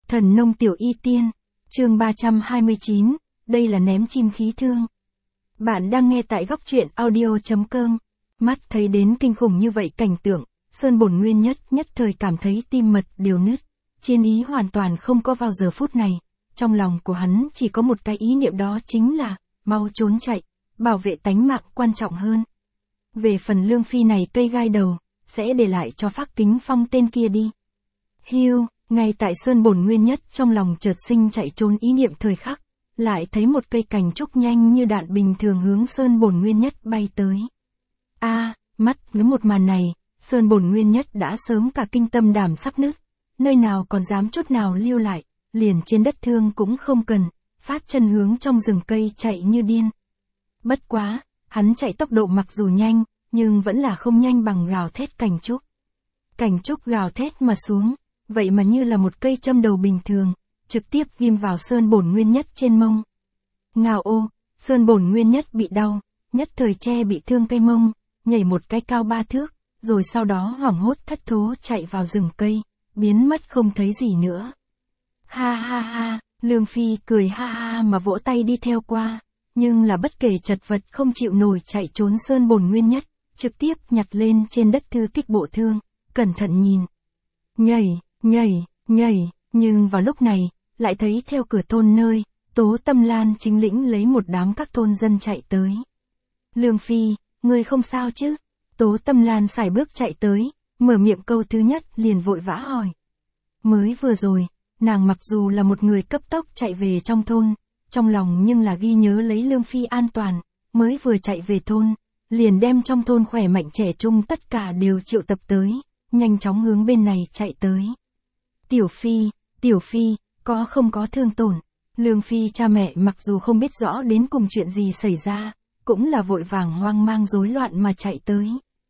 Thần nông tiểu y tiên, chương 329, đây là ném chim khí thương. Bạn đang nghe tại góc truyện audio.com. Mắt thấy đến kinh khủng như vậy cảnh tượng, Sơn Bổn Nguyên nhất thời cảm thấy tim mật đều nứt. Chiến ý hoàn toàn không có vào giờ phút này, trong lòng của hắn chỉ có một cái ý niệm, đó chính là mau trốn chạy, bảo vệ tánh mạng quan trọng hơn. Về phần Lương Phi này cây gai đầu, sẽ để lại cho Phác Kính Phong tên kia đi. Hiu, ngay tại Sơn Bổn Nguyên nhất trong lòng chợt sinh chạy trốn ý niệm thời khắc, lại thấy một cây cành trúc nhanh như đạn bình thường hướng Sơn Bổn Nguyên nhất bay tới. Mắt với một màn này, Sơn Bổn Nguyên nhất đã sớm cả kinh tâm đảm sắp nứt, nơi nào còn dám chút nào lưu lại, liền trên đất thương cũng không cần, phát chân hướng trong rừng cây chạy như điên. Bất quá, hắn chạy tốc độ mặc dù nhanh, nhưng vẫn là không nhanh bằng gào thét cành trúc. Cành trúc gào thét mà xuống, vậy mà như là một cây châm đầu bình thường, trực tiếp ghim vào Sơn Bổn Nguyên nhất trên mông. Ngao ô, Sơn Bổn Nguyên nhất bị đau, nhất thời che bị thương cây mông, nhảy một cái cao 3 thước, rồi sau đó hoảng hốt thất thố chạy vào rừng cây, biến mất không thấy gì nữa. Ha ha ha, Lương Phi cười ha ha mà vỗ tay đi theo qua, nhưng là bất kể chật vật không chịu nổi chạy trốn Sơn Bổn Nguyên nhất, trực tiếp nhặt lên trên đất thư kích bộ thương, cẩn thận nhìn. Nhảy, nhưng vào lúc này, lại thấy theo cửa thôn nơi, Tố Tâm Lan chính lĩnh lấy một đám các thôn dân chạy tới. Lương Phi, ngươi không sao chứ? Tố Tâm Lan sải bước chạy tới, mở miệng câu thứ nhất liền vội vã hỏi. Mới vừa rồi, nàng mặc dù là một người cấp tốc chạy về trong thôn, trong lòng nhưng là ghi nhớ lấy Lương Phi an toàn, mới vừa chạy về thôn, liền đem trong thôn khỏe mạnh trẻ trung tất cả đều triệu tập tới, nhanh chóng hướng bên này chạy tới. Tiểu Phi, có không có thương tổn? Lương Phi cha mẹ mặc dù không biết rõ đến cùng chuyện gì xảy ra, cũng là vội vàng hoang mang rối loạn mà chạy tới.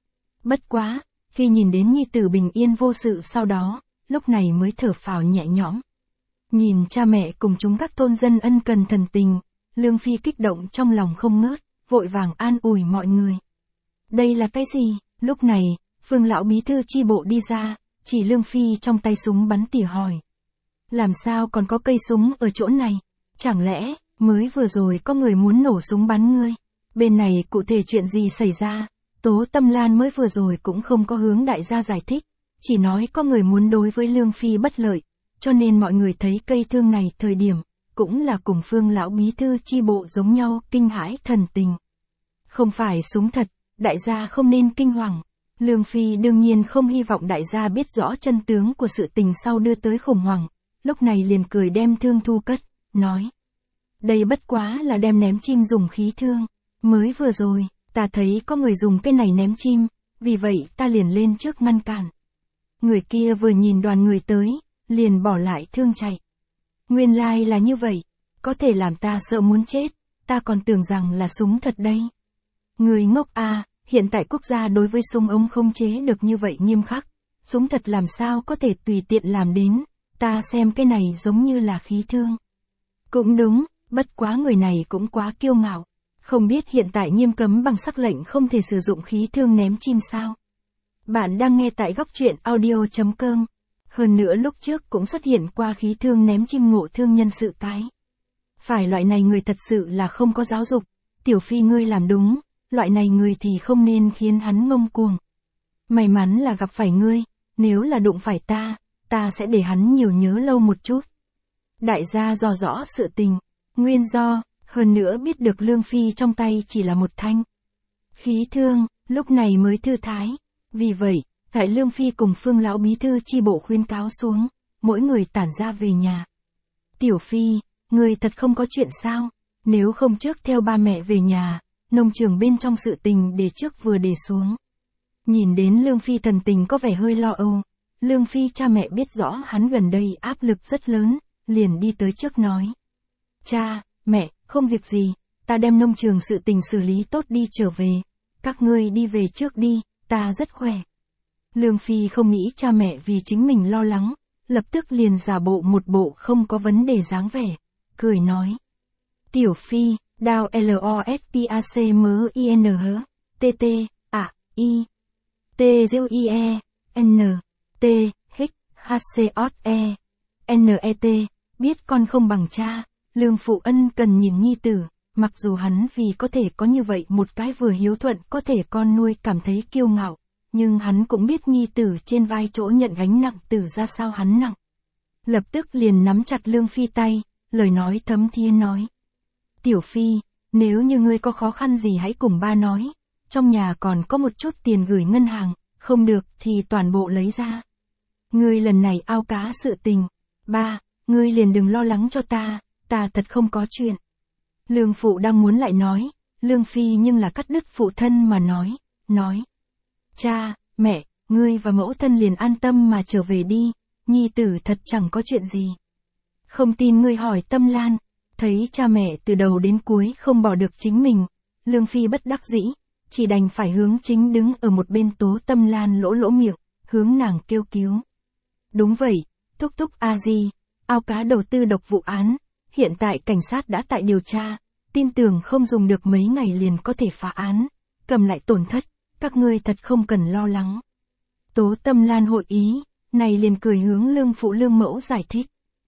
Bất quá, khi nhìn đến nhi tử bình yên vô sự sau đó, lúc này mới thở phào nhẹ nhõm. Nhìn cha mẹ cùng chúng các thôn dân ân cần thần tình, Lương Phi kích động trong lòng không ngớt, vội vàng an ủi mọi người. Đây là cái gì? Lúc này, Phương lão bí thư chi bộ đi ra, chỉ Lương Phi trong tay súng bắn tỉa hỏi. Làm sao còn có cây súng ở chỗ này? Chẳng lẽ, mới vừa rồi có người muốn nổ súng bắn ngươi? Bên này cụ thể chuyện gì xảy ra? Tố Tâm Lan mới vừa rồi cũng không có hướng đại gia giải thích, chỉ nói có người muốn đối với Lương Phi bất lợi, cho nên mọi người thấy cây thương này thời điểm, cũng là cùng Phương lão bí thư chi bộ giống nhau kinh hãi thần tình. Không phải súng thật, đại gia không nên kinh hoàng. Lương Phi đương nhiên không hy vọng đại gia biết rõ chân tướng của sự tình sau đưa tới khủng hoảng, lúc này liền cười đem thương thu cất, nói. Đây bất quá là đem ném chim dùng khí thương, mới vừa rồi, ta thấy có người dùng cái này ném chim, vì vậy ta liền lên trước ngăn cản. Người kia vừa nhìn đoàn người tới, liền bỏ lại thương chạy. Nguyên lai là như vậy, có thể làm ta sợ muốn chết, ta còn tưởng rằng là súng thật đây. Người ngốc hiện tại quốc gia đối với súng ống không chế được như vậy nghiêm khắc, súng thật làm sao có thể tùy tiện làm đến, ta xem cái này giống như là khí thương. Cũng đúng, bất quá người này cũng quá kiêu ngạo, không biết hiện tại nghiêm cấm bằng sắc lệnh không thể sử dụng khí thương ném chim sao. Bạn đang nghe tại góc truyện audio.com. Hơn nữa lúc trước cũng xuất hiện qua khí thương ném chim ngộ thương nhân sự cái. Phải loại này người thật sự là không có giáo dục, Tiểu Phi ngươi làm đúng, loại này người thì không nên khiến hắn ngông cuồng. May mắn là gặp phải ngươi, nếu là đụng phải ta sẽ để hắn nhiều nhớ lâu một chút. Đại gia dò rõ sự tình, nguyên do, hơn nữa biết được Lương Phi trong tay chỉ là một thanh khí thương, lúc này mới thư thái. Vì vậy, tại Lương Phi cùng Phương lão bí thư chi bộ khuyên cáo xuống, mỗi người tản ra về nhà. Tiểu Phi, người thật không có chuyện sao? Nếu không trước theo ba mẹ về nhà, nông trường bên trong sự tình để trước vừa để xuống. Nhìn đến Lương Phi thần tình có vẻ hơi lo âu, Lương Phi cha mẹ biết rõ hắn gần đây áp lực rất lớn, liền đi tới trước nói. Cha, mẹ, không việc gì, ta đem nông trường sự tình xử lý tốt đi trở về, các ngươi đi về trước đi, ta rất khỏe. Lương Phi không nghĩ cha mẹ vì chính mình lo lắng, lập tức liền giả bộ một bộ không có vấn đề dáng vẻ, cười nói. Tiểu Phi, đao LOSPACMINH, TT, I, TZUIE, N, T, H, HCOE, net, biết con không bằng cha, Lương Phụ ân cần nhìn nhi tử, mặc dù hắn vì có thể có như vậy một cái vừa hiếu thuận có thể con nuôi cảm thấy kiêu ngạo, nhưng hắn cũng biết nhi tử trên vai chỗ nhận gánh nặng tử ra sao hắn nặng. Lập tức liền nắm chặt Lương Phi tay, lời nói thấm thía nói. Tiểu Phi, nếu như ngươi có khó khăn gì hãy cùng ba nói, trong nhà còn có một chút tiền gửi ngân hàng, không được thì toàn bộ lấy ra. Ngươi lần này ao cá sự tình, ba, ngươi liền đừng lo lắng cho ta thật không có chuyện. Lương Phụ đang muốn lại nói, Lương Phi nhưng là cắt đứt phụ thân mà nói. Cha, mẹ, ngươi và mẫu thân liền an tâm mà trở về đi, nhi tử thật chẳng có chuyện gì. Không tin ngươi hỏi Tâm Lan, thấy cha mẹ từ đầu đến cuối không bỏ được chính mình, Lương Phi bất đắc dĩ, chỉ đành phải hướng chính đứng ở một bên Tố Tâm Lan lỗ miệng, hướng nàng kêu cứu. Đúng vậy, thúc thúc a di, ao cá đầu tư độc vụ án, hiện tại cảnh sát đã tại điều tra, tin tưởng không dùng được mấy ngày liền có thể phá án, cầm lại tổn thất, các ngươi thật không cần lo lắng. Tố Tâm Lan hội ý, này liền cười hướng Lương Phụ Lương Mẫu giải thích.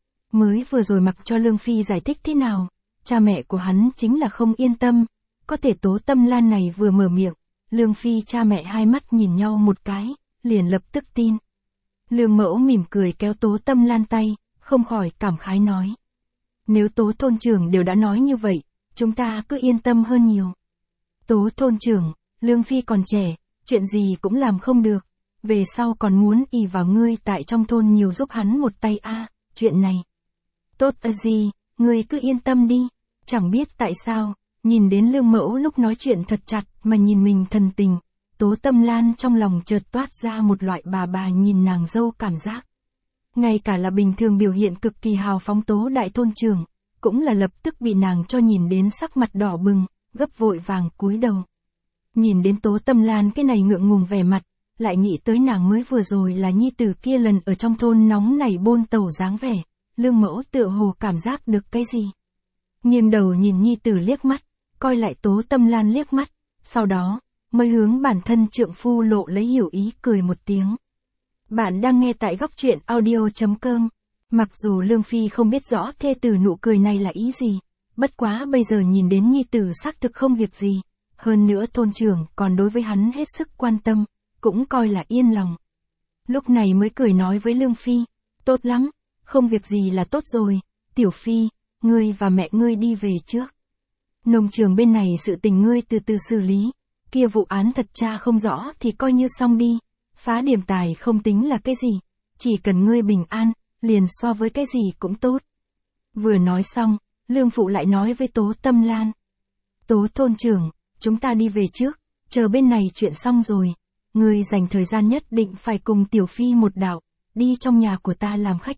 Mới vừa rồi mặc cho Lương Phi giải thích thế nào, cha mẹ của hắn chính là không yên tâm, có thể Tố Tâm Lan này vừa mở miệng, Lương Phi cha mẹ hai mắt nhìn nhau một cái, liền lập tức tin. Lương Mẫu mỉm cười kéo Tố Tâm Lan tay, không khỏi cảm khái nói. Nếu Tố thôn trưởng đều đã nói như vậy, chúng ta cứ yên tâm hơn nhiều. Tố thôn trưởng, Lương Phi còn trẻ, chuyện gì cũng làm không được, về sau còn muốn ỷ vào ngươi tại trong thôn nhiều giúp hắn một tay chuyện này. Tốt gì, ngươi cứ yên tâm đi, chẳng biết tại sao, nhìn đến Lương Mẫu lúc nói chuyện thật chặt mà nhìn mình thần tình, Tố Tâm Lan trong lòng chợt toát ra một loại bà nhìn nàng dâu cảm giác. Ngay cả là bình thường biểu hiện cực kỳ hào phóng Tố đại thôn trưởng, cũng là lập tức bị nàng cho nhìn đến sắc mặt đỏ bừng, gấp vội vàng cúi đầu. Nhìn đến Tố Tâm Lan cái này ngượng ngùng vẻ mặt, lại nghĩ tới nàng mới vừa rồi là nhi tử kia lần ở trong thôn nóng nảy bôn tàu dáng vẻ, Lương Mẫu tựa hồ cảm giác được cái gì. Nghiêng đầu nhìn nhi tử liếc mắt, coi lại Tố Tâm Lan liếc mắt, sau đó, mới hướng bản thân trượng phu lộ lấy hiểu ý cười một tiếng. Bạn đang nghe tại Góc Truyện Audio.com. Mặc dù Lương Phi không biết rõ thê tử nụ cười này là ý gì, bất quá bây giờ nhìn đến nhi tử xác thực không việc gì, hơn nữa thôn trưởng còn đối với hắn hết sức quan tâm, cũng coi là yên lòng. Lúc này mới cười nói với Lương Phi, tốt lắm, không việc gì là tốt rồi, Tiểu Phi, ngươi và mẹ ngươi đi về trước. Nông trường bên này sự tình ngươi từ từ xử lý, kia vụ án thật tra không rõ thì coi như xong đi, phá điểm tài không tính là cái gì, chỉ cần ngươi bình an, liền so với cái gì cũng tốt. Vừa nói xong, Lương Phụ lại nói với Tố Tâm Lan. Tố thôn trưởng, chúng ta đi về trước, chờ bên này chuyện xong rồi, ngươi dành thời gian nhất định phải cùng Tiểu Phi một đạo, đi trong nhà của ta làm khách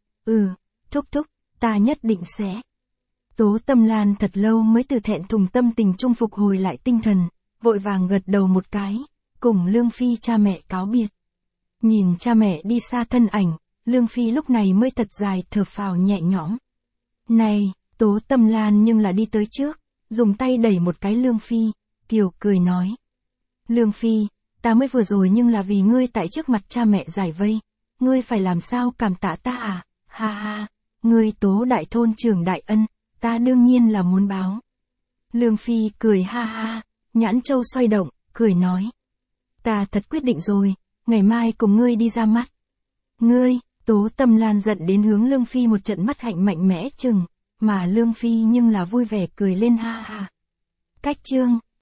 thúc thúc, ta nhất định sẽ. Tố Tâm Lan thật lâu mới từ thẹn thùng tâm tình trung phục hồi lại tinh thần, vội vàng gật đầu một cái, cùng Lương Phi cha mẹ cáo biệt. Nhìn cha mẹ đi xa thân ảnh, Lương Phi lúc này mới thật dài thở phào nhẹ nhõm. Này, Tố Tâm Lan nhưng là đi tới trước, dùng tay đẩy một cái Lương Phi, kiều cười nói. Lương Phi, ta mới vừa rồi nhưng là vì ngươi tại trước mặt cha mẹ giải vây, ngươi phải làm sao cảm tạ ta à, ha, ngươi Tố đại thôn trưởng đại ân, ta đương nhiên là muốn báo. Lương Phi cười ha, nhãn châu xoay động, cười nói. Ta thật quyết định rồi, ngày mai cùng ngươi đi ra mắt. Ngươi, Tố Tâm Lan giận đến hướng Lương Phi một trận mắt hạnh mạnh mẽ chừng, mà Lương Phi nhưng là vui vẻ cười lên ha. Cách chương